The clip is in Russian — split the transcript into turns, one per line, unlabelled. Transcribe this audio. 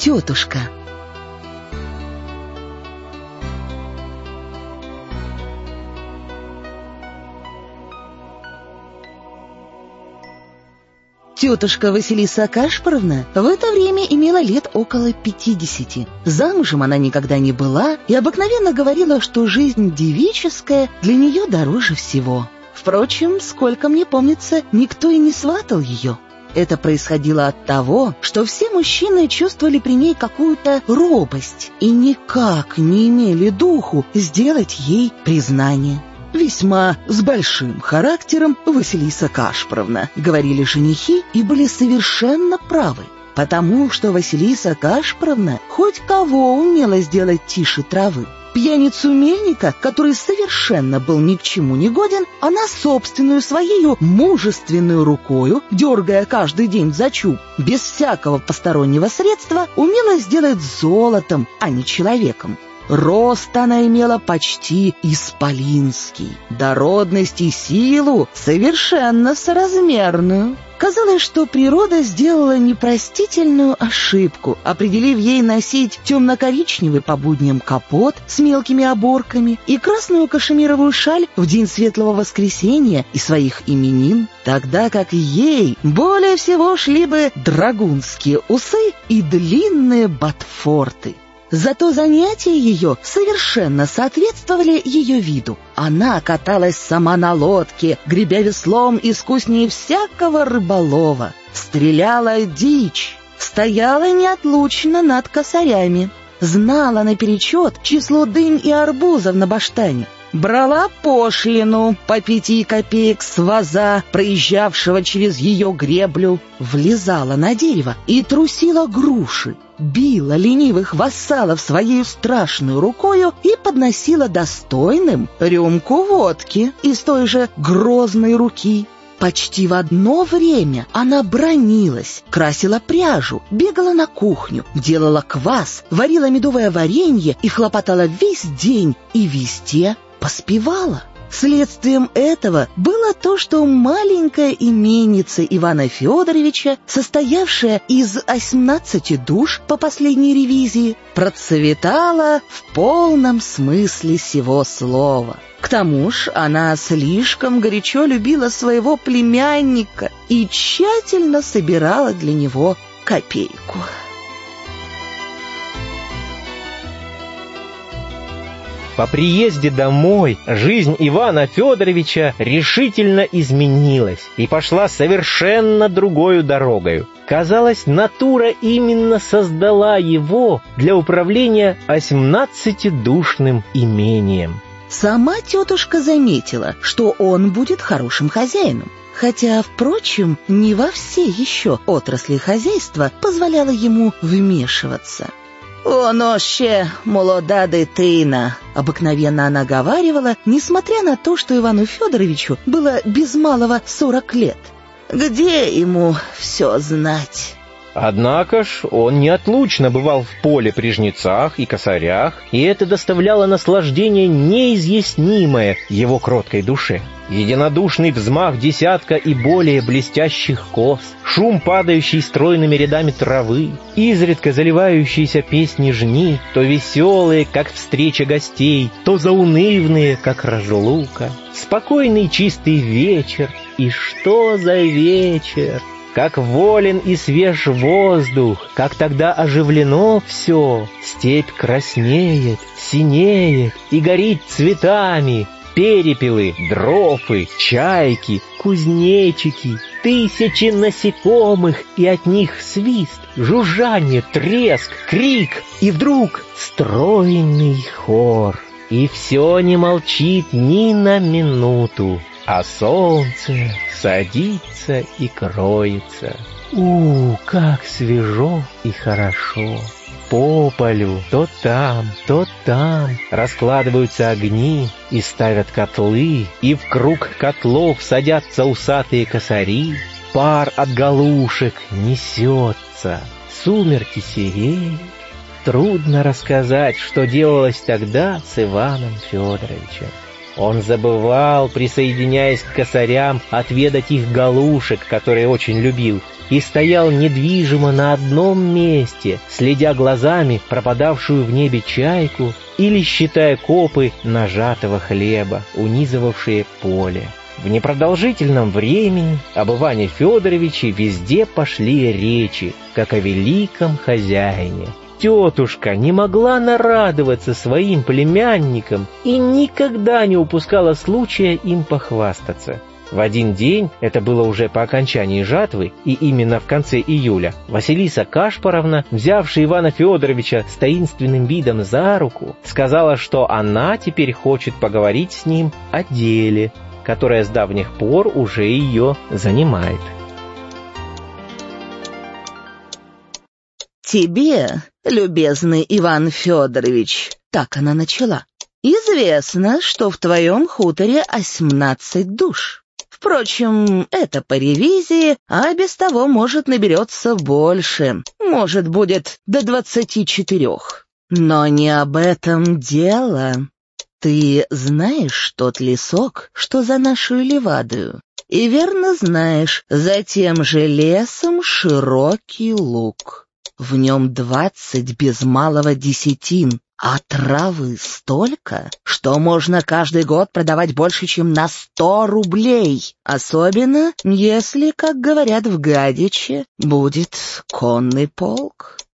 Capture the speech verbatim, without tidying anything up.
Тетушка. Тетушка Василиса Кашпаровна в это время имела лет около пятидесяти. Замужем она никогда не была и обыкновенно говорила, что жизнь девическая для нее дороже всего. Впрочем, сколько мне помнится, никто и не сватал ее. Это происходило от того, что все мужчины чувствовали при ней какую-то робость и никак не имели духу сделать ей признание. «Весьма с большим характером Василиса Кашпаровна», — говорили женихи и были совершенно правы, потому что Василиса Кашпаровна хоть кого умела сделать тише травы. Пьяницу мельника, который совершенно был ни к чему не годен, она собственную своею мужественную рукою, дергая каждый день за чуб, без всякого постороннего средства, умела сделать золотом, а не человеком. Рост она имела почти исполинский, дородность и силу совершенно соразмерную. Казалось, что природа сделала непростительную ошибку, определив ей носить темно-коричневый по будням капот с мелкими оборками и красную кашемировую шаль в день Светлого Воскресения и своих именин, тогда как ей более всего шли бы драгунские усы и длинные ботфорты. Зато занятия ее совершенно соответствовали ее виду. Она каталась сама на лодке, гребя веслом искуснее всякого рыболова, стреляла дичь, стояла неотлучно над косарями, знала наперечет число дынь и арбузов на баштане, брала пошлину по пяти копеек с ваза, проезжавшего через ее греблю, влезала на дерево и трусила груши, била ленивых вассалов своей страшной рукою и подносила достойным рюмку водки из той же грозной руки. Почти в одно время она бранилась, красила пряжу, бегала на кухню, делала квас, варила медовое варенье и хлопотала весь день и везде поспевала. Следствием этого было то, что маленькая именница Ивана Федоровича, состоявшая из восемнадцати душ по последней ревизии, процветала в полном смысле сего слова. К тому ж она слишком горячо любила своего племянника и тщательно собирала для него копейку.
По приезде домой жизнь Ивана Федоровича решительно изменилась и пошла совершенно другою дорогою. Казалось, натура именно создала его для управления восемнадцатидушным имением.
Сама тетушка заметила, что он будет хорошим хозяином, хотя, впрочем, не во все еще отрасли хозяйства позволяла ему вмешиваться. «Оно ще молода дитина», — обыкновенно она говаривала, несмотря на то, что Ивану Федоровичу было без малого сорок лет. «Где ему все знать?»
Однако ж он неотлучно бывал в поле при жнецах и косарях, и это доставляло наслаждение неизъяснимое его кроткой душе. Единодушный взмах десятка и более блестящих кос, шум падающей стройными рядами травы, изредка заливающиеся песни жни, то веселые, как встреча гостей, то заунывные, как разлука, спокойный чистый вечер, и что за вечер! Как волен и свеж воздух, как тогда оживлено все, степь краснеет, синеет и горит цветами, перепелы, дрофы, чайки, кузнечики, тысячи насекомых, и от них свист, жужжание, треск, крик, и вдруг стройный хор. И все не молчит ни на минуту, а солнце садится и кроется. У, как свежо и хорошо! По полю то там, то там раскладываются огни и ставят котлы, и в круг котлов садятся усатые косари. Пар от галушек несется, сумерки сереют. Трудно рассказать, что делалось тогда с Иваном Федоровичем. Он забывал, присоединяясь к косарям, отведать их галушек, которые очень любил, и стоял недвижимо на одном месте, следя глазами пропадавшую в небе чайку или считая копы нажатого хлеба, унизывавшие поле. В непродолжительном времени об Иване Федоровиче везде пошли речи, как о великом хозяине. Тетушка не могла нарадоваться своим племянникам и никогда не упускала случая им похвастаться. В один день, это было уже по окончании жатвы, и именно в конце июля, Василиса Кашпаровна, взявшая Ивана Федоровича с таинственным видом за руку, сказала, что она теперь хочет поговорить с ним о деле, которое с давних пор уже ее занимает.
«Тебе, любезный Иван Федорович, — так она начала, — известно, что в твоем хуторе осьмнадцать душ. Впрочем, это по ревизии, а без того, может, наберется больше, может, будет до двадцати четырех. Но не об этом дело. Ты знаешь тот лесок, что за нашу левадою? И верно знаешь, за тем же лесом широкий луг. В нем двадцать без малого десятин, а травы столько, что можно каждый год продавать больше, чем на сто рублей. Особенно, если, как говорят в Гадиче, будет конный полк.